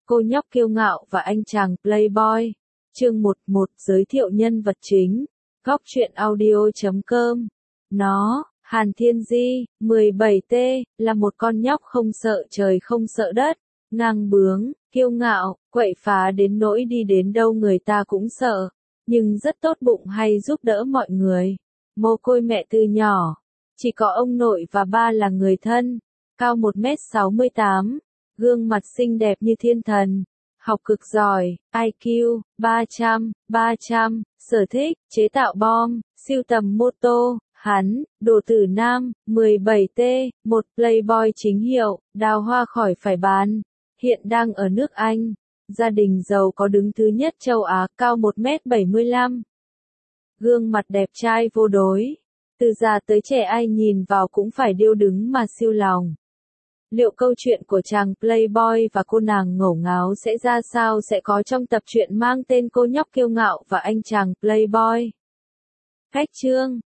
Cô nhóc kiêu ngạo và anh chàng playboy. Chương 11 giới thiệu nhân vật chính. Góc truyện audio.com. Nó, Hàn Thiên Di, 17T, là một con nhóc không sợ trời không sợ đất, ngang bướng, kiêu ngạo, quậy phá đến nỗi đi đến đâu người ta cũng sợ, nhưng rất tốt bụng hay giúp đỡ mọi người. Mồ côi mẹ từ nhỏ, chỉ có ông nội và ba là người thân, cao 1m68, gương mặt xinh đẹp như thiên thần, học cực giỏi, IQ 300, sở thích, chế tạo bom, sưu tầm mô tô. Hắn, đồ tử nam, 17T, một playboy chính hiệu, đào hoa khỏi phải bán, hiện đang ở nước Anh, gia đình giàu có đứng thứ nhất châu Á, cao 1m75. Gương mặt đẹp trai vô đối, từ già tới trẻ ai nhìn vào cũng phải điêu đứng mà siêu lòng. Liệu câu chuyện của chàng playboy và cô nàng ngổ ngáo sẽ ra sao sẽ có trong tập truyện mang tên Cô nhóc kiêu ngạo và anh chàng playboy. Cách chương